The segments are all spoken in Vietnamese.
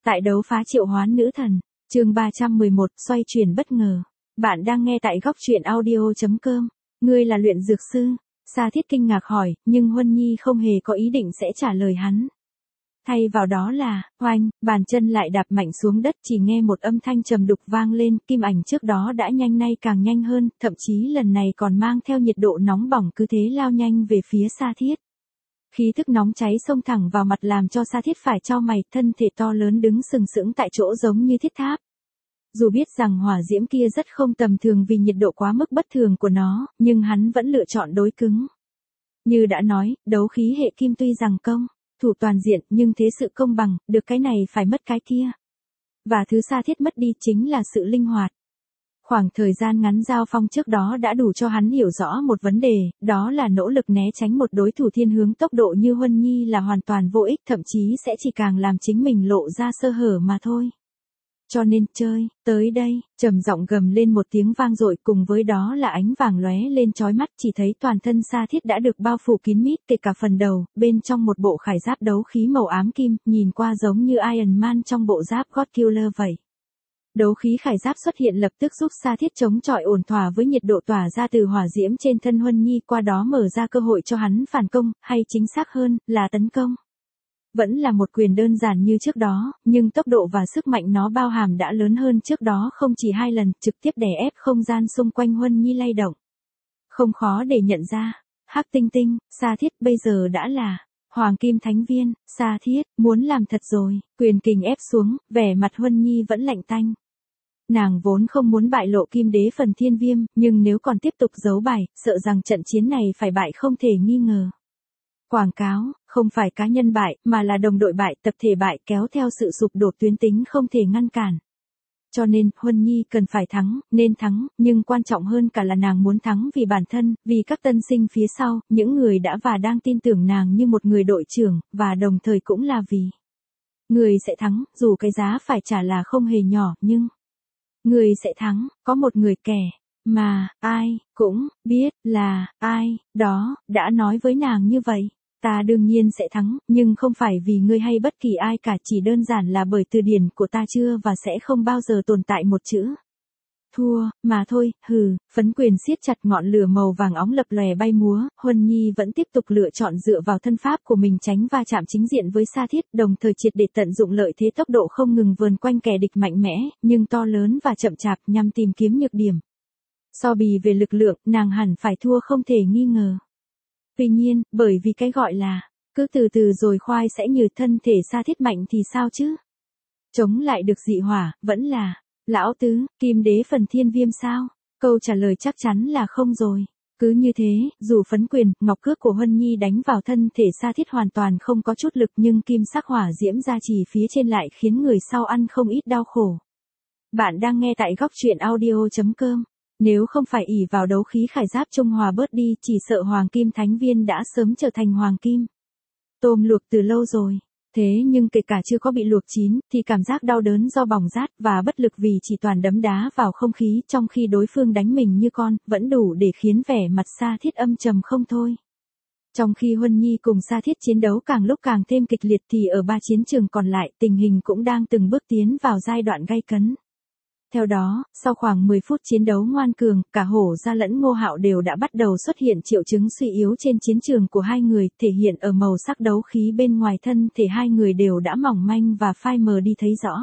Tại đấu phá triệu hoán nữ thần, chương 311, xoay chuyển bất ngờ. Bạn đang nghe tại góc truyện audio.com. Ngươi là luyện dược sư? Sa Thiết kinh ngạc hỏi, nhưng Huân Nhi không hề có ý định sẽ trả lời hắn. Thay vào đó là, oanh, bàn chân lại đạp mạnh xuống đất, chỉ nghe một âm thanh trầm đục vang lên, kim ảnh trước đó đã nhanh nay càng nhanh hơn, thậm chí lần này còn mang theo nhiệt độ nóng bỏng cứ thế lao nhanh về phía Sa Thiết. Khí thức nóng cháy xông thẳng vào mặt làm cho Sa Thiết phải chau mày, thân thể to lớn đứng sừng sững tại chỗ giống như thiết tháp. Dù biết rằng hỏa diễm kia rất không tầm thường vì nhiệt độ quá mức bất thường của nó, nhưng hắn vẫn lựa chọn đối cứng. Như đã nói, đấu khí hệ kim tuy rằng công thủ toàn diện nhưng thế sự công bằng, được cái này phải mất cái kia. Và thứ Sa Thiết mất đi chính là sự linh hoạt. Khoảng thời gian ngắn giao phong trước đó đã đủ cho hắn hiểu rõ một vấn đề, đó là nỗ lực né tránh một đối thủ thiên hướng tốc độ như Huân Nhi là hoàn toàn vô ích, thậm chí sẽ chỉ càng làm chính mình lộ ra sơ hở mà thôi. Cho nên, chơi, tới đây, trầm giọng gầm lên một tiếng vang dội, cùng với đó là ánh vàng lóe lên chói mắt, chỉ thấy toàn thân Sa Thiết đã được bao phủ kín mít, kể cả phần đầu, bên trong một bộ khải giáp đấu khí màu ám kim, nhìn qua giống như Iron Man trong bộ giáp God Killer vậy. Đấu khí khải giáp xuất hiện lập tức giúp Sa Thiết chống chọi ổn thỏa với nhiệt độ tỏa ra từ hỏa diễm trên thân Huân Nhi, qua đó mở ra cơ hội cho hắn phản công, hay chính xác hơn, là tấn công. Vẫn là một quyền đơn giản như trước đó, nhưng tốc độ và sức mạnh nó bao hàm đã lớn hơn trước đó không chỉ 2 lần, trực tiếp đè ép không gian xung quanh Huân Nhi lay động. Không khó để nhận ra, Hắc Tinh Tinh, Sa Thiết bây giờ đã là Hoàng Kim Thánh Viên. Sa Thiết, muốn làm thật rồi, quyền kình ép xuống, vẻ mặt Huân Nhi vẫn lạnh tanh. Nàng vốn không muốn bại lộ Kim Đế phần Thiên Viêm, nhưng nếu còn tiếp tục giấu bài, sợ rằng trận chiến này phải bại không thể nghi ngờ. Quảng cáo, không phải cá nhân bại, mà là đồng đội bại, tập thể bại, kéo theo sự sụp đổ tuyến tính không thể ngăn cản. Cho nên, Huân Nhi cần phải thắng, nên thắng, nhưng quan trọng hơn cả là nàng muốn thắng vì bản thân, vì các tân sinh phía sau, những người đã và đang tin tưởng nàng như một người đội trưởng, và đồng thời cũng là vì người sẽ thắng, dù cái giá phải trả là không hề nhỏ, nhưng người sẽ thắng, có một người kẻ mà ai cũng biết là ai đó đã nói với nàng như vậy. Ta đương nhiên sẽ thắng, nhưng không phải vì ngươi hay bất kỳ ai cả, chỉ đơn giản là bởi từ điển của ta chưa và sẽ không bao giờ tồn tại một chữ thua, mà thôi. Hừ, phấn quyền siết chặt, ngọn lửa màu vàng óng lập lòe bay múa, Huân Nhi vẫn tiếp tục lựa chọn dựa vào thân pháp của mình tránh va chạm chính diện với Sa Thiết, đồng thời triệt để tận dụng lợi thế tốc độ không ngừng vờn quanh kẻ địch mạnh mẽ, nhưng to lớn và chậm chạp, nhằm tìm kiếm nhược điểm. So bì về lực lượng, nàng hẳn phải thua không thể nghi ngờ. Tuy nhiên, bởi vì cái gọi là, cứ từ từ rồi khoai sẽ nhừ, thân thể Sa Thiết mạnh thì sao chứ? Chống lại được dị hỏa, vẫn là, lão tứ, Kim Đế phần Thiên Viêm sao? Câu trả lời chắc chắn là không rồi. Cứ như thế, dù phấn quyền, ngọc cước của Huân Nhi đánh vào thân thể Sa Thiết hoàn toàn không có chút lực, nhưng kim sắc hỏa diễm gia trì phía trên lại khiến người sau ăn không ít đau khổ. Bạn đang nghe tại góc truyện audio.com. Nếu không phải ỷ vào đấu khí khải giáp trung hòa bớt đi, chỉ sợ Hoàng Kim Thánh Viên đã sớm trở thành Hoàng Kim tôm luộc từ lâu rồi. Thế nhưng kể cả chưa có bị luộc chín, thì cảm giác đau đớn do bỏng rát và bất lực vì chỉ toàn đấm đá vào không khí trong khi đối phương đánh mình như con, vẫn đủ để khiến vẻ mặt Sa Thiết âm trầm không thôi. Trong khi Huân Nhi cùng Sa Thiết chiến đấu càng lúc càng thêm kịch liệt thì ở 3 chiến trường còn lại, tình hình cũng đang từng bước tiến vào giai đoạn gay cấn. Theo đó, sau khoảng 10 phút chiến đấu ngoan cường, cả Hổ Gia lẫn Ngô Hạo đều đã bắt đầu xuất hiện triệu chứng suy yếu trên chiến trường của hai người, thể hiện ở màu sắc đấu khí bên ngoài thân thể hai người đều đã mỏng manh và phai mờ đi thấy rõ.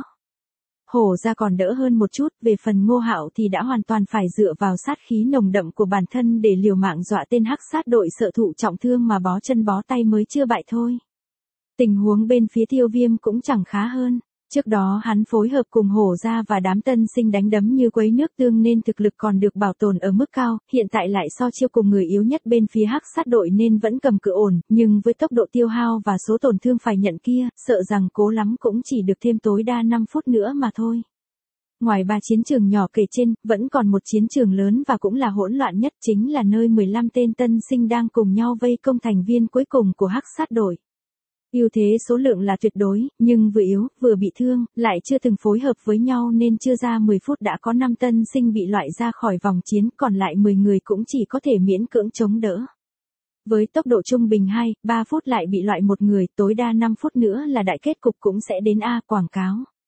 Hổ Gia còn đỡ hơn một chút, về phần Ngô Hạo thì đã hoàn toàn phải dựa vào sát khí nồng đậm của bản thân để liều mạng dọa tên hắc sát đội sợ thụ trọng thương mà bó chân bó tay mới chưa bại thôi. Tình huống bên phía Tiêu Viêm cũng chẳng khá hơn. Trước đó hắn phối hợp cùng Hổ Gia và đám tân sinh đánh đấm như quấy nước tương nên thực lực còn được bảo tồn ở mức cao, hiện tại lại so chiêu cùng người yếu nhất bên phía hắc sát đội nên vẫn cầm cự ổn, nhưng với tốc độ tiêu hao và số tổn thương phải nhận kia, sợ rằng cố lắm cũng chỉ được thêm tối đa 5 phút nữa mà thôi. Ngoài 3 chiến trường nhỏ kể trên, vẫn còn một chiến trường lớn và cũng là hỗn loạn nhất, chính là nơi 15 tên tân sinh đang cùng nhau vây công thành viên cuối cùng của hắc sát đội. Ưu thế số lượng là tuyệt đối, nhưng vừa yếu, vừa bị thương, lại chưa từng phối hợp với nhau nên chưa ra 10 phút đã có 5 tân sinh bị loại ra khỏi vòng chiến, còn lại 10 người cũng chỉ có thể miễn cưỡng chống đỡ. Với tốc độ trung bình 2, 3 phút lại bị loại một người, tối đa 5 phút nữa là đại kết cục cũng sẽ đến. Quảng cáo.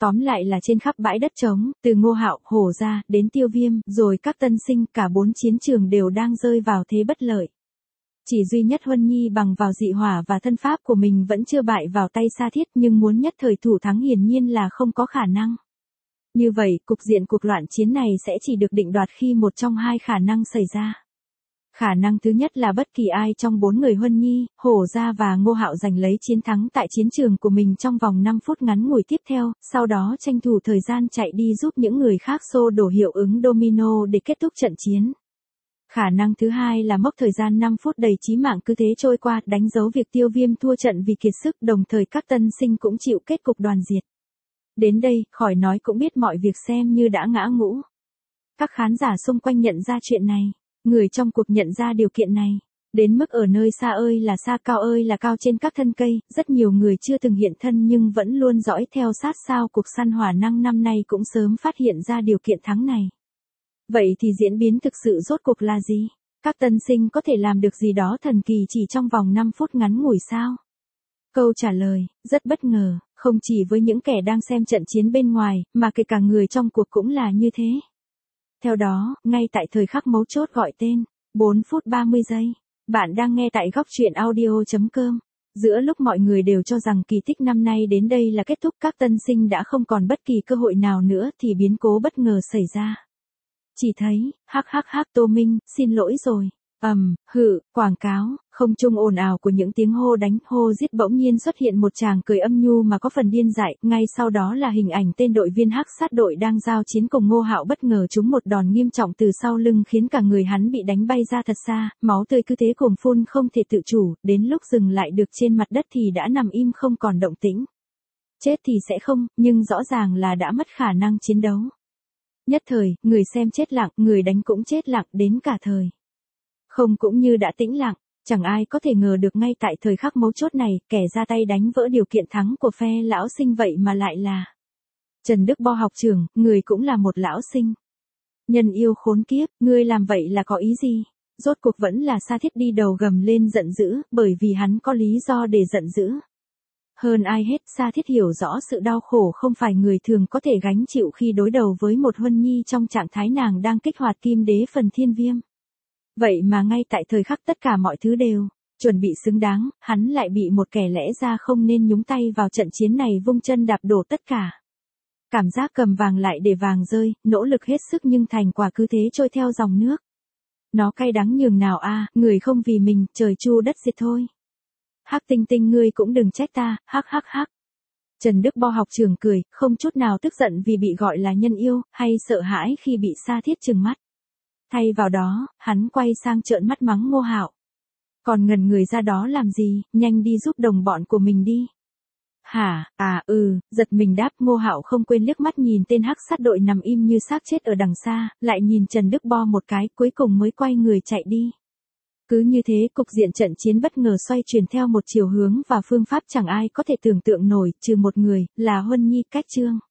Tóm lại là trên khắp bãi đất trống, từ Ngô Hạo, Hổ Gia, đến Tiêu Viêm, rồi các tân sinh, cả 4 chiến trường đều đang rơi vào thế bất lợi. Chỉ duy nhất Huân Nhi bằng vào dị hỏa và thân pháp của mình vẫn chưa bại vào tay Sa Thiết, nhưng muốn nhất thời thủ thắng hiển nhiên là không có khả năng. Như vậy, cục diện cuộc loạn chiến này sẽ chỉ được định đoạt khi một trong hai khả năng xảy ra. Khả năng thứ nhất là bất kỳ ai trong 4 người Huân Nhi, Hổ Gia và Ngô Hạo giành lấy chiến thắng tại chiến trường của mình trong vòng 5 phút ngắn ngủi tiếp theo, sau đó tranh thủ thời gian chạy đi giúp những người khác xô đổ hiệu ứng domino để kết thúc trận chiến. Khả năng thứ hai là mốc thời gian 5 phút đầy chí mạng cứ thế trôi qua, đánh dấu việc Tiêu Viêm thua trận vì kiệt sức, đồng thời các tân sinh cũng chịu kết cục đoàn diệt. Đến đây, khỏi nói cũng biết mọi việc xem như đã ngã ngũ. Các khán giả xung quanh nhận ra chuyện này. Người trong cuộc nhận ra điều kiện này. Đến mức ở nơi xa ơi là xa, cao ơi là cao trên các thân cây, rất nhiều người chưa từng hiện thân nhưng vẫn luôn dõi theo sát sao cuộc săn hỏa năng năm nay cũng sớm phát hiện ra điều kiện thắng này. Vậy thì diễn biến thực sự rốt cuộc là gì? Các tân sinh có thể làm được gì đó thần kỳ chỉ trong vòng 5 phút ngắn ngủi sao? Câu trả lời, rất bất ngờ, không chỉ với những kẻ đang xem trận chiến bên ngoài, mà kể cả người trong cuộc cũng là như thế. Theo đó, ngay tại thời khắc mấu chốt gọi tên, 4 phút 30 giây, bạn đang nghe tại góc truyện audio.com. Giữa lúc mọi người đều cho rằng kỳ tích năm nay đến đây là kết thúc, các tân sinh đã không còn bất kỳ cơ hội nào nữa thì biến cố bất ngờ xảy ra. Chỉ thấy, Tô Minh, xin lỗi rồi. Quảng cáo, không trung ồn ào của những tiếng hô đánh, hô giết, bỗng nhiên xuất hiện một chàng cười âm nhu mà có phần điên dại, ngay sau đó là hình ảnh tên đội viên hắc sát đội đang giao chiến cùng Ngô Hạo bất ngờ trúng một đòn nghiêm trọng từ sau lưng khiến cả người hắn bị đánh bay ra thật xa, máu tươi cứ thế cuồng phun không thể tự chủ, đến lúc dừng lại được trên mặt đất thì đã nằm im không còn động tĩnh. Chết thì sẽ không, nhưng rõ ràng là đã mất khả năng chiến đấu. Nhất thời, người xem chết lặng, người đánh cũng chết lặng đến cả thời. Không cũng như đã tĩnh lặng, chẳng ai có thể ngờ được ngay tại thời khắc mấu chốt này, kẻ ra tay đánh vỡ điều kiện thắng của phe lão sinh vậy mà lại là Trần Đức Bo học trưởng, người cũng là một lão sinh. Nhân yêu khốn kiếp, ngươi làm vậy là có ý gì? Rốt cuộc vẫn là Sa Thiết đi đầu gầm lên giận dữ, bởi vì hắn có lý do để giận dữ. Hơn ai hết, Sa Thiết hiểu rõ sự đau khổ không phải người thường có thể gánh chịu khi đối đầu với một Huân Nhi trong trạng thái nàng đang kích hoạt kim đế phần thiên viêm. Vậy mà ngay tại thời khắc tất cả mọi thứ đều chuẩn bị xứng đáng, hắn lại bị một kẻ lẽ ra không nên nhúng tay vào trận chiến này vung chân đạp đổ tất cả. Cảm giác cầm vàng lại để vàng rơi, nỗ lực hết sức nhưng thành quả cứ thế trôi theo dòng nước. Nó cay đắng nhường nào a, người không vì mình, trời chu đất diệt thôi. Hắc Tinh Tinh ngươi cũng đừng trách ta, hắc. Trần Đức Bo học trưởng cười, không chút nào tức giận vì bị gọi là nhân yêu, hay sợ hãi khi bị Sa Thiết trừng mắt. Thay vào đó, hắn quay sang trợn mắt mắng Ngô Hạo. Còn ngần người ra đó làm gì, nhanh đi giúp đồng bọn của mình đi. Hả, giật mình đáp. Ngô Hạo không quên liếc mắt nhìn tên hắc sát đội nằm im như xác chết ở đằng xa, lại nhìn Trần Đức Bo một cái, cuối cùng mới quay người chạy đi. Cứ như thế, cục diện trận chiến bất ngờ xoay chuyển theo một chiều hướng và phương pháp chẳng ai có thể tưởng tượng nổi, trừ một người, là Huân Nhi Cách Trương.